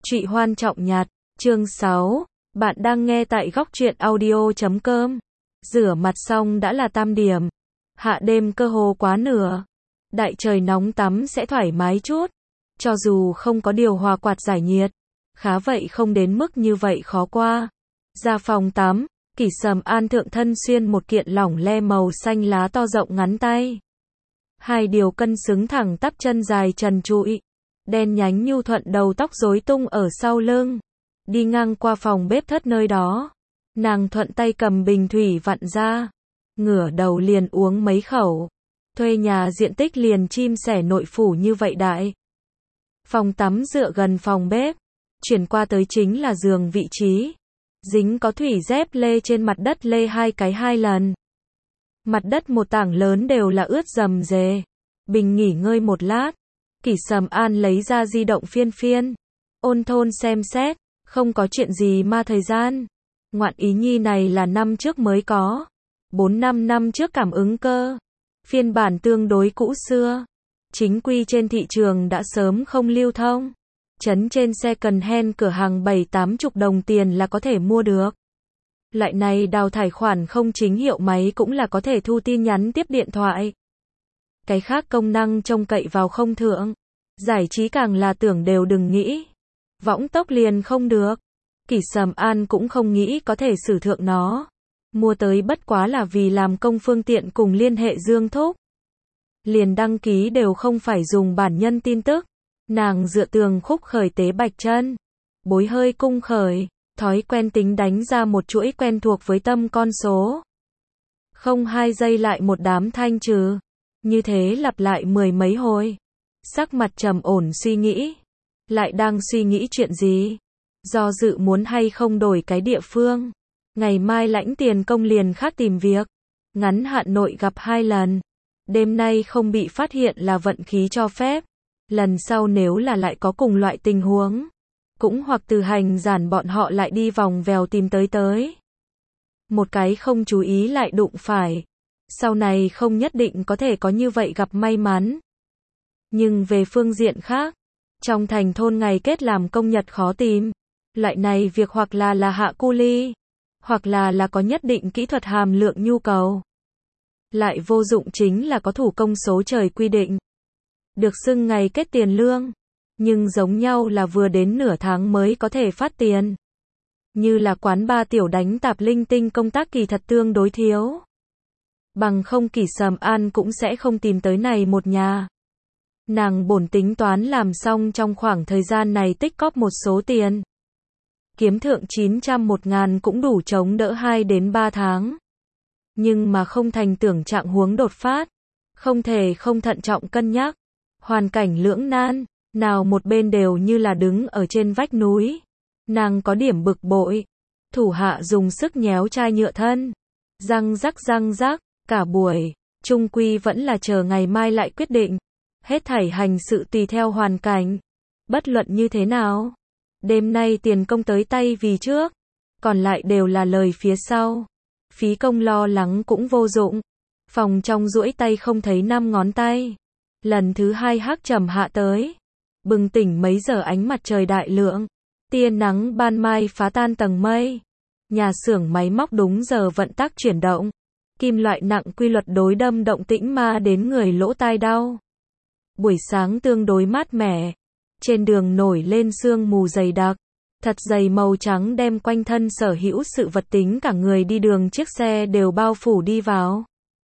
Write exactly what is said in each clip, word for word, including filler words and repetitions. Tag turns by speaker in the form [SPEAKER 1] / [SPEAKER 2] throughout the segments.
[SPEAKER 1] Trụy Hoan Trọng Nhạt, chương sáu, bạn đang nghe tại góc truyện audio chấm com. Rửa mặt xong đã là tam điểm. Hạ đêm cơ hồ quá nửa. Đại trời nóng tắm sẽ thoải mái chút. Cho dù không có điều hòa quạt giải nhiệt. Khá vậy không đến mức như vậy khó qua. Ra phòng tắm, Kỷ Sầm An thượng thân xuyên một kiện lỏng le màu xanh lá to rộng ngắn tay. Hai điều cân xứng thẳng tắp chân dài trần trụi. Đen nhánh nhu thuận đầu tóc rối tung ở sau lưng. Đi ngang qua phòng bếp thất nơi đó. Nàng thuận tay cầm bình thủy vặn ra. Ngửa đầu liền uống mấy khẩu. Thuê nhà diện tích liền chim sẻ nội phủ như vậy đại. Phòng tắm dựa gần phòng bếp. Chuyển qua tới chính là giường vị trí. Dính có thủy dép lê trên mặt đất lê hai cái hai lần. Mặt đất một tảng lớn đều là ướt rầm rề. Bình nghỉ ngơi một lát. Kỷ Sầm An lấy ra di động phiên phiên. Ôn thôn xem xét. Không có chuyện gì ma thời gian. Ngoạn ý nhi này là năm trước mới có. bốn năm năm trước cảm ứng cơ. Phiên bản tương đối cũ xưa. Chính quy trên thị trường đã sớm không lưu thông. Chấn trên second hand cửa hàng bảy tám chục đồng tiền là có thể mua được. Loại này đào thải khoản không chính hiệu máy cũng là có thể thu tin nhắn tiếp điện thoại. Cái khác công năng trông cậy vào không thượng. Giải trí càng là tưởng đều đừng nghĩ. Võng tốc liền không được. Kỷ Sầm An cũng không nghĩ có thể sử thượng nó. Mua tới bất quá là vì làm công phương tiện cùng liên hệ Dương Thúc. Liền đăng ký đều không phải dùng bản nhân tin tức. Nàng dựa tường khúc khởi tế bạch chân. Bối hơi cung khởi. Thói quen tính đánh ra một chuỗi quen thuộc với tâm con số. Không hai giây lại một đám thanh trừ. Như thế lặp lại mười mấy hồi. Sắc mặt trầm ổn suy nghĩ. Lại đang suy nghĩ chuyện gì? Do dự muốn hay không đổi cái địa phương. Ngày mai lãnh tiền công liền khác tìm việc. Ngắn hạn nội gặp hai lần. Đêm nay không bị phát hiện là vận khí cho phép. Lần sau nếu là lại có cùng loại tình huống. Cũng hoặc từ hành giản bọn họ lại đi vòng vèo tìm tới tới. Một cái không chú ý lại đụng phải. Sau này không nhất định có thể có như vậy gặp may mắn. Nhưng về phương diện khác. Trong thành thôn ngày kết làm công nhật khó tìm. Loại này việc hoặc là là hạ cu ly. Hoặc là là có nhất định kỹ thuật hàm lượng nhu cầu. Lại vô dụng chính là có thủ công số trời quy định. Được xưng ngày kết tiền lương. Nhưng giống nhau là vừa đến nửa tháng mới có thể phát tiền. Như là quán ba tiểu đánh tạp linh tinh công tác kỳ thật tương đối thiếu. Bằng không Kỷ Sầm An cũng sẽ không tìm tới này một nhà. Nàng bổn tính toán làm xong trong khoảng thời gian này tích cóp một số tiền. Kiếm thượng chín trăm một ngàn cũng đủ chống đỡ hai đến ba tháng. Nhưng mà không thành tưởng trạng huống đột phát. Không thể không thận trọng cân nhắc. Hoàn cảnh lưỡng nan. Nào một bên đều như là đứng ở trên vách núi. Nàng có điểm bực bội. Thủ hạ dùng sức nhéo chai nhựa thân. Răng rắc răng rắc. Cả buổi. Trung quy vẫn là chờ ngày mai lại quyết định. Hết thảy hành sự tùy theo hoàn cảnh. Bất luận như thế nào. Đêm nay tiền công tới tay vì trước. Còn lại đều là lời phía sau. Phí công lo lắng cũng vô dụng. Phòng trong duỗi tay không thấy năm ngón tay. Lần thứ hai hắc trầm hạ tới. Bừng tỉnh mấy giờ ánh mặt trời đại lượng. Tia nắng ban mai phá tan tầng mây. Nhà xưởng máy móc đúng giờ vận tắc chuyển động. Kim loại nặng quy luật đối đâm động tĩnh ma đến người lỗ tai đau. Buổi sáng tương đối mát mẻ. Trên đường nổi lên sương mù dày đặc. Thật dày màu trắng đem quanh thân sở hữu sự vật tính cả người đi đường chiếc xe đều bao phủ đi vào.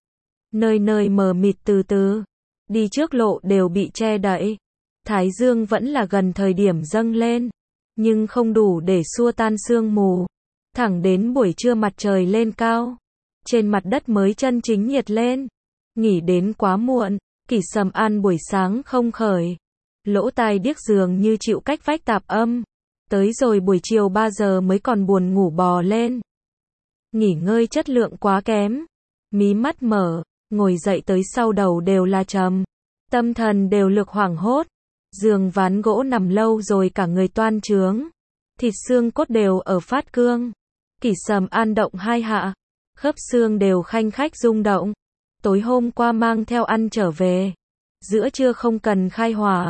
[SPEAKER 1] Nơi nơi mờ mịt từ từ. Đi trước lộ đều bị che đậy. Thái dương vẫn là gần thời điểm dâng lên. Nhưng không đủ để xua tan sương mù. Thẳng đến buổi trưa mặt trời lên cao. Trên mặt đất mới chân chính nhiệt lên. Nghỉ đến quá muộn. Kỷ Sầm An buổi sáng không khởi. Lỗ tai điếc dường như chịu cách vách tạp âm. Tới rồi buổi chiều ba giờ mới còn buồn ngủ bò lên. Nghỉ ngơi chất lượng quá kém. Mí mắt mở. Ngồi dậy tới sau đầu đều là trầm. Tâm thần đều lực hoảng hốt. Giường ván gỗ nằm lâu rồi cả người toan trướng. Thịt xương cốt đều ở phát cương. Kỷ Sầm An động hai hạ. Khớp xương đều khanh khách rung động. Tối hôm qua mang theo ăn trở về. Giữa trưa không cần khai hỏa.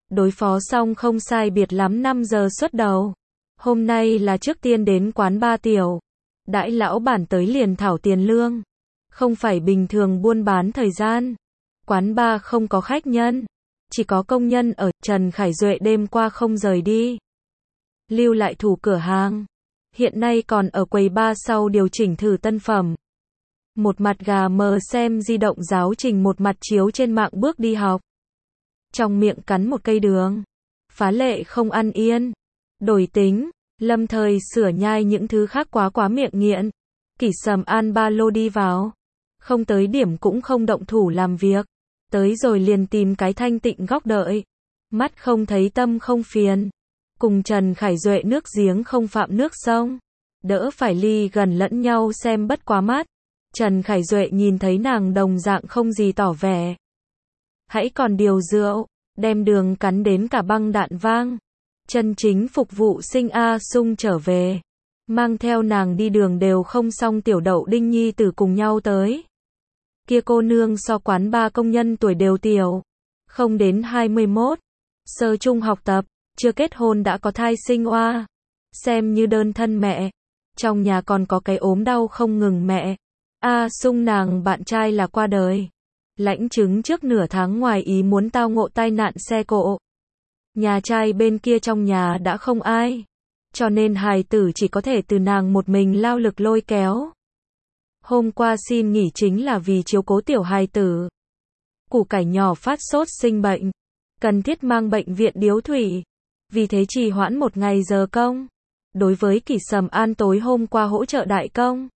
[SPEAKER 1] Đối phó xong không sai biệt lắm năm giờ xuất đầu. Hôm nay là trước tiên đến quán ba tiểu. Đãi lão bản tới liền thảo tiền lương. Không phải bình thường buôn bán thời gian. Quán ba không có khách nhân. Chỉ có công nhân ở. Trần Khải Duệ đêm qua không rời đi. Lưu lại thủ cửa hàng. Hiện nay còn ở quầy ba sau điều chỉnh thử tân phẩm. Một mặt gà mờ xem di động giáo trình, một mặt chiếu trên mạng bước đi học. Trong miệng cắn một cây đường. Phá lệ không ăn yên. Đổi tính. Lâm thời sửa nhai những thứ khác quá quá miệng nghiện. Kỷ Sầm An ba lô đi vào. Không tới điểm cũng không động thủ làm việc. Tới rồi liền tìm cái thanh tịnh góc đợi. Mắt không thấy tâm không phiền. Cùng Trần Khải Duệ nước giếng không phạm nước sông. Đỡ phải ly gần lẫn nhau xem bất quá mắt. Trần Khải Duệ nhìn thấy nàng đồng dạng không gì tỏ vẻ. Hãy còn điều rượu, đem đường cắn đến cả băng đạn vang. Chân chính phục vụ sinh A Sung trở về. Mang theo nàng đi đường đều không xong tiểu đậu đinh nhi tử cùng nhau tới. Kia cô nương so quán ba công nhân tuổi đều tiểu. Không đến hai mươi mốt. Sơ trung học tập, chưa kết hôn đã có thai sinh oa. Xem như đơn thân mẹ. Trong nhà còn có cái ốm đau không ngừng mẹ. A Sung nàng bạn trai là qua đời. Lãnh chứng trước nửa tháng ngoài ý muốn tao ngộ tai nạn xe cộ. Nhà trai bên kia trong nhà đã không ai. Cho nên hài tử chỉ có thể từ nàng một mình lao lực lôi kéo. Hôm qua xin nghỉ chính là vì chiếu cố tiểu hài tử. Củ cải nhỏ phát sốt sinh bệnh. Cần thiết mang bệnh viện điếu thủy. Vì thế trì hoãn một ngày giờ công. Đối với Kỷ Sầm An tối hôm qua hỗ trợ đại công.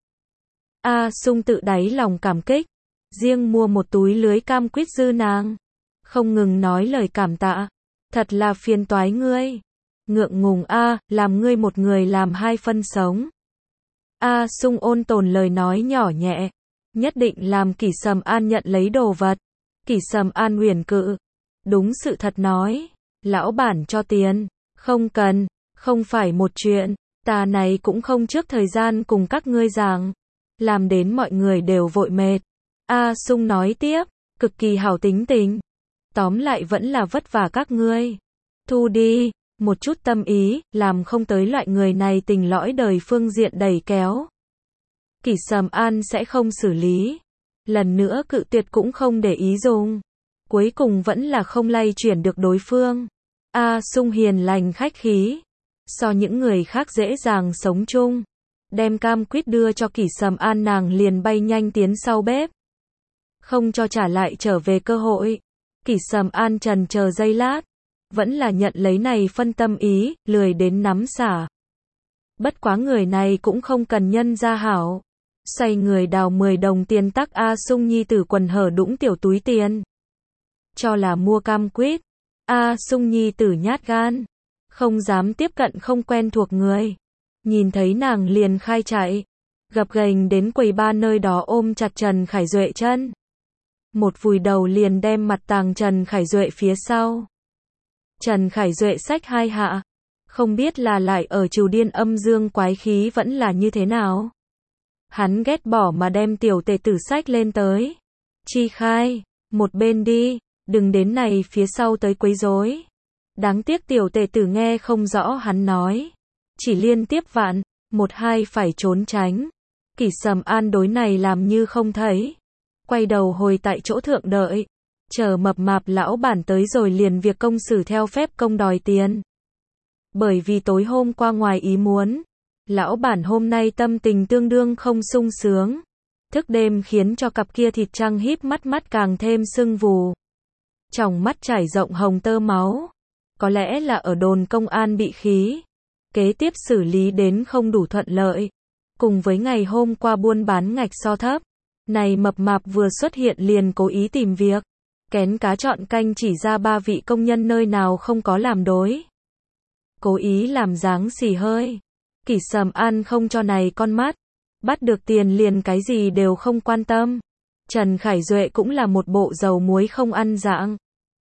[SPEAKER 1] A Sung tự đáy lòng cảm kích. Riêng mua một túi lưới cam quýt dư nàng. Không ngừng nói lời cảm tạ. Thật là phiền toái ngươi. Ngượng ngùng a, làm ngươi một người làm hai phân sống. A Sung ôn tồn lời nói nhỏ nhẹ. Nhất định làm Kỷ Sầm An nhận lấy đồ vật. Kỷ Sầm An huyền cự. Đúng sự thật nói. Lão bản cho tiền. Không cần. Không phải một chuyện. Ta này cũng không trước thời gian cùng các ngươi giảng. Làm đến mọi người đều vội mệt. A Sung nói tiếp. Cực kỳ hảo tính tình. Tóm lại vẫn là vất vả các ngươi. Thu đi. Một chút tâm ý. Làm không tới loại người này tình lõi đời phương diện đẩy kéo. Kỷ Sầm An sẽ không xử lý. Lần nữa cự tuyệt cũng không để ý dùng. Cuối cùng vẫn là không lay chuyển được đối phương. A Sung hiền lành khách khí. So những người khác dễ dàng sống chung. Đem cam quýt đưa cho Kỷ Sầm An nàng liền bay nhanh tiến sau bếp. Không cho trả lại trở về cơ hội. Kỷ Sầm An trần chờ giây lát. Vẫn là nhận lấy này phân tâm ý, lười đến nắm xả. Bất quá người này cũng không cần nhân gia hảo. Xoay người đào mười đồng tiền tắc A Sung nhi tử quần hở đũng tiểu túi tiền. Cho là mua cam quýt. A Sung nhi tử nhát gan. Không dám tiếp cận không quen thuộc người. Nhìn thấy nàng liền khai chạy. Gập ghềnh đến quầy ba nơi đó ôm chặt Trần Khải Duệ chân. Một vùi đầu liền đem mặt tàng Trần Khải Duệ phía sau. Trần Khải Duệ xách hai hạ. Không biết là lại ở trừ điên âm dương quái khí vẫn là như thế nào. Hắn ghét bỏ mà đem tiểu tề tử xách lên tới. Chi khai, một bên đi, đừng đến này phía sau tới quấy rối. Đáng tiếc tiểu tề tử nghe không rõ hắn nói. Chỉ liên tiếp vạn, một hai phải trốn tránh. Kỷ Sầm An đối này làm như không thấy. Quay đầu hồi tại chỗ thượng đợi. Chờ mập mạp lão bản tới rồi liền việc công xử theo phép công đòi tiền. Bởi vì tối hôm qua ngoài ý muốn. Lão bản hôm nay tâm tình tương đương không sung sướng. Thức đêm khiến cho cặp kia thịt trăng híp mắt mắt càng thêm sưng vù. Tròng mắt trải rộng hồng tơ máu. Có lẽ là ở đồn công an bị khí. Kế tiếp xử lý đến không đủ thuận lợi. Cùng với ngày hôm qua buôn bán ngạch so thấp. Này mập mạp vừa xuất hiện liền cố ý tìm việc. Kén cá chọn canh chỉ ra ba vị công nhân nơi nào không có làm đối. Cố ý làm dáng xì hơi. Kỷ Sầm An không cho này con mắt. Bắt được tiền liền cái gì đều không quan tâm. Trần Khải Duệ cũng là một bộ dầu muối không ăn dạng.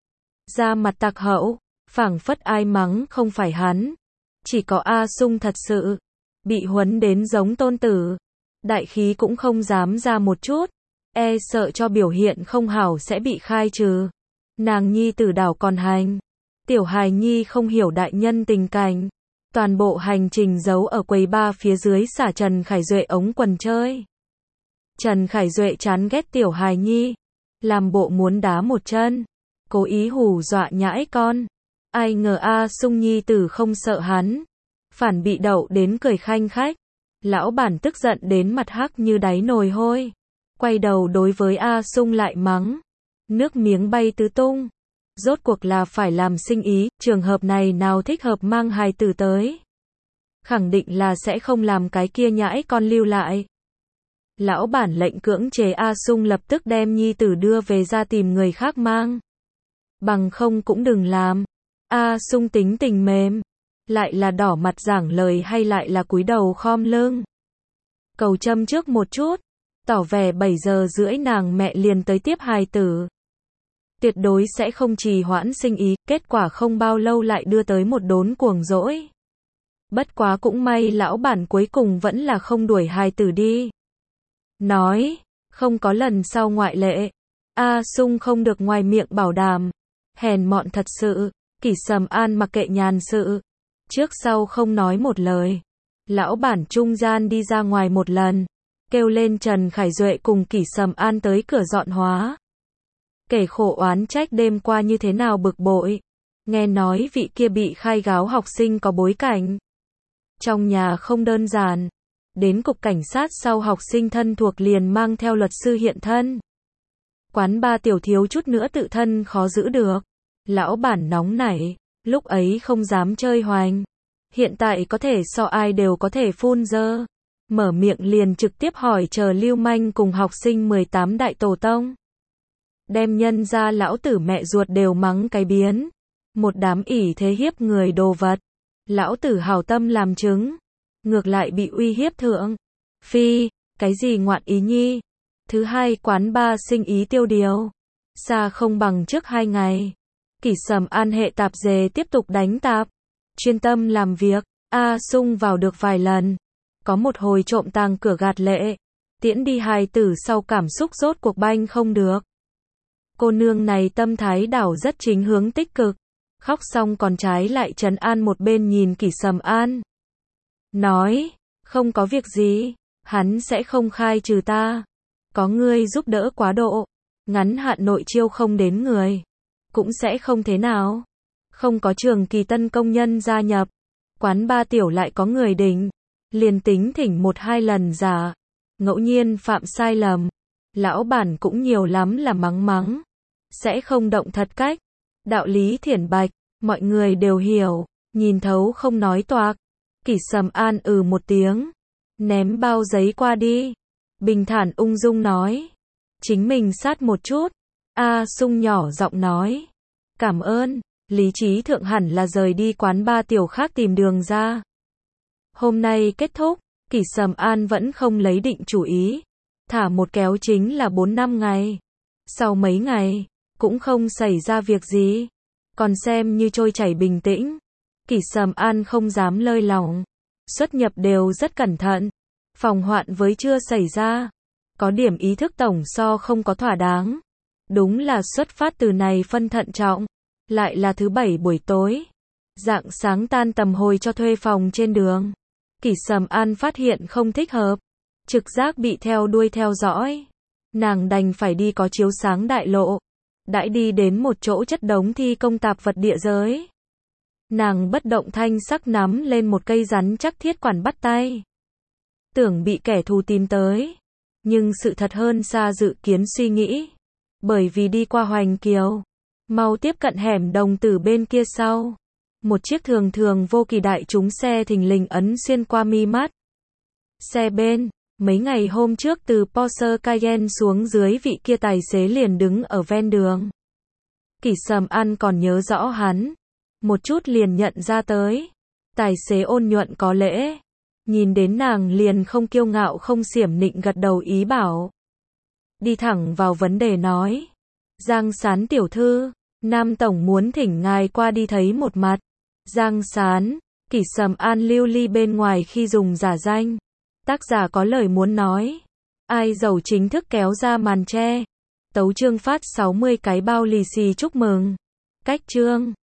[SPEAKER 1] Da mặt tặc hậu, phảng phất ai mắng không phải hắn. Chỉ có A Sung thật sự. Bị huấn đến giống tôn tử. Đại khí cũng không dám ra một chút. E sợ cho biểu hiện không hảo sẽ bị khai trừ. Nàng nhi tử đảo còn hành. Tiểu hài nhi không hiểu đại nhân tình cảnh. Toàn bộ hành trình giấu ở quầy bar phía dưới xả Trần Khải Duệ ống quần chơi. Trần Khải Duệ chán ghét tiểu hài nhi, làm bộ muốn đá một chân, cố ý hù dọa nhãi con. Ai ngờ A Sung nhi tử không sợ hắn, phản bị đậu đến cười khanh khách. Lão bản tức giận đến mặt hắc như đáy nồi hôi, quay đầu đối với A Sung lại mắng, nước miếng bay tứ tung. Rốt cuộc là phải làm sinh ý, trường hợp này nào thích hợp mang hài tử tới. Khẳng định là sẽ không làm cái kia nhãi con lưu lại. Lão bản lệnh cưỡng chế A Sung lập tức đem nhi tử đưa về ra tìm người khác mang. Bằng không cũng đừng làm. A Sung tính tình mềm, lại là đỏ mặt giảng lời hay lại là cúi đầu khom lưng. Cầu châm trước một chút, tỏ vẻ bảy giờ rưỡi nàng mẹ liền tới tiếp hài tử. Tuyệt đối sẽ không trì hoãn sinh ý, kết quả không bao lâu lại đưa tới một đốn cuồng dỗi. Bất quá cũng may lão bản cuối cùng vẫn là không đuổi hài tử đi. Nói, không có lần sau ngoại lệ. A Sung không được ngoài miệng bảo đảm. Hèn mọn thật sự, Kỷ Sầm An mặc kệ nhàn sự. Trước sau không nói một lời. Lão bản trung gian đi ra ngoài một lần, kêu lên Trần Khải Duệ cùng Kỷ Sầm An tới cửa dọn hóa. Kể khổ oán trách đêm qua như thế nào bực bội. Nghe nói vị kia bị khai gáo học sinh có bối cảnh. Trong nhà không đơn giản. Đến cục cảnh sát sau học sinh thân thuộc liền mang theo luật sư hiện thân. Quán ba tiểu thiếu chút nữa tự thân khó giữ được. Lão bản nóng nảy, lúc ấy không dám chơi hoành. Hiện tại có thể so ai đều có thể phun dơ. Mở miệng liền trực tiếp hỏi chờ lưu manh cùng học sinh mười tám đại tổ tông. Đem nhân ra lão tử mẹ ruột đều mắng cái biến. Một đám ỷ thế hiếp người đồ vật. Lão tử hảo tâm làm chứng. Ngược lại bị uy hiếp thượng. Phi, cái gì ngoạn ý nhi. Thứ hai quán ba sinh ý tiêu điều. Xa không bằng trước hai ngày. Kỷ Sầm An hệ tạp dề tiếp tục đánh tạp. Chuyên tâm làm việc. A Sung vào được vài lần. Có một hồi trộm tàng cửa gạt lệ. Tiễn đi hài tử sau cảm xúc rốt cuộc banh không được. Cô nương này tâm thái đảo rất chính hướng tích cực. Khóc xong còn trái lại trấn an một bên nhìn Kỷ Sầm An. Nói, không có việc gì, hắn sẽ không khai trừ ta. Có ngươi giúp đỡ quá độ, ngắn hạn nội chiêu không đến người, cũng sẽ không thế nào. Không có trường kỳ tân công nhân gia nhập, quán ba tiểu lại có người đỉnh, liền tính thỉnh một hai lần giả, ngẫu nhiên phạm sai lầm, lão bản cũng nhiều lắm là mắng mắng, sẽ không động thật cách. Đạo lý thiển bạch, mọi người đều hiểu, nhìn thấu không nói toạc. Kỷ Sầm An ừ một tiếng, ném bao giấy qua đi, bình thản ung dung nói, chính mình sát một chút. A Sung nhỏ giọng nói, cảm ơn. Lý trí thượng hẳn là rời đi quán ba tiểu khác tìm đường ra. Hôm nay kết thúc, Kỷ Sầm An vẫn không lấy định chủ ý, thả một kéo chính là bốn năm ngày. Sau mấy ngày, cũng không xảy ra việc gì, còn xem như trôi chảy bình tĩnh. Kỷ Sầm An không dám lơi lỏng, xuất nhập đều rất cẩn thận, phòng hoạn với chưa xảy ra, có điểm ý thức tổng so không có thỏa đáng. Đúng là xuất phát từ này phân thận trọng. Lại là thứ bảy buổi tối, rạng sáng tan tầm hồi cho thuê phòng trên đường. Kỷ Sầm An phát hiện không thích hợp, trực giác bị theo đuôi theo dõi. Nàng đành phải đi có chiếu sáng đại lộ. Đãi đi đến một chỗ chất đống thi công tạp vật địa giới. Nàng bất động thanh sắc nắm lên một cây rắn chắc thiết quản bắt tay. Tưởng bị kẻ thù tìm tới. Nhưng sự thật hơn xa dự kiến suy nghĩ. Bởi vì đi qua Hoành Kiều, mau tiếp cận hẻm đồng tử bên kia sau. Một chiếc thường thường vô kỳ đại chúng xe thình lình ấn xuyên qua mi mắt. Xe bên, mấy ngày hôm trước từ Porsche Cayenne xuống dưới vị kia tài xế liền đứng ở ven đường. Kỷ Sầm An còn nhớ rõ hắn. Một chút liền nhận ra tới. Tài xế ôn nhuận có lễ. Nhìn đến nàng liền không kiêu ngạo không xiểm nịnh gật đầu ý bảo. Đi thẳng vào vấn đề nói. Giang Sán tiểu thư, Nam Tổng muốn thỉnh ngài qua đi thấy một mặt. Giang Sán, Kỷ Sầm An lưu ly bên ngoài khi dùng giả danh. Tác giả có lời muốn nói. Ai giàu chính thức kéo ra màn che. Tấu chương phát sáu mươi cái bao lì xì chúc mừng. Cách chương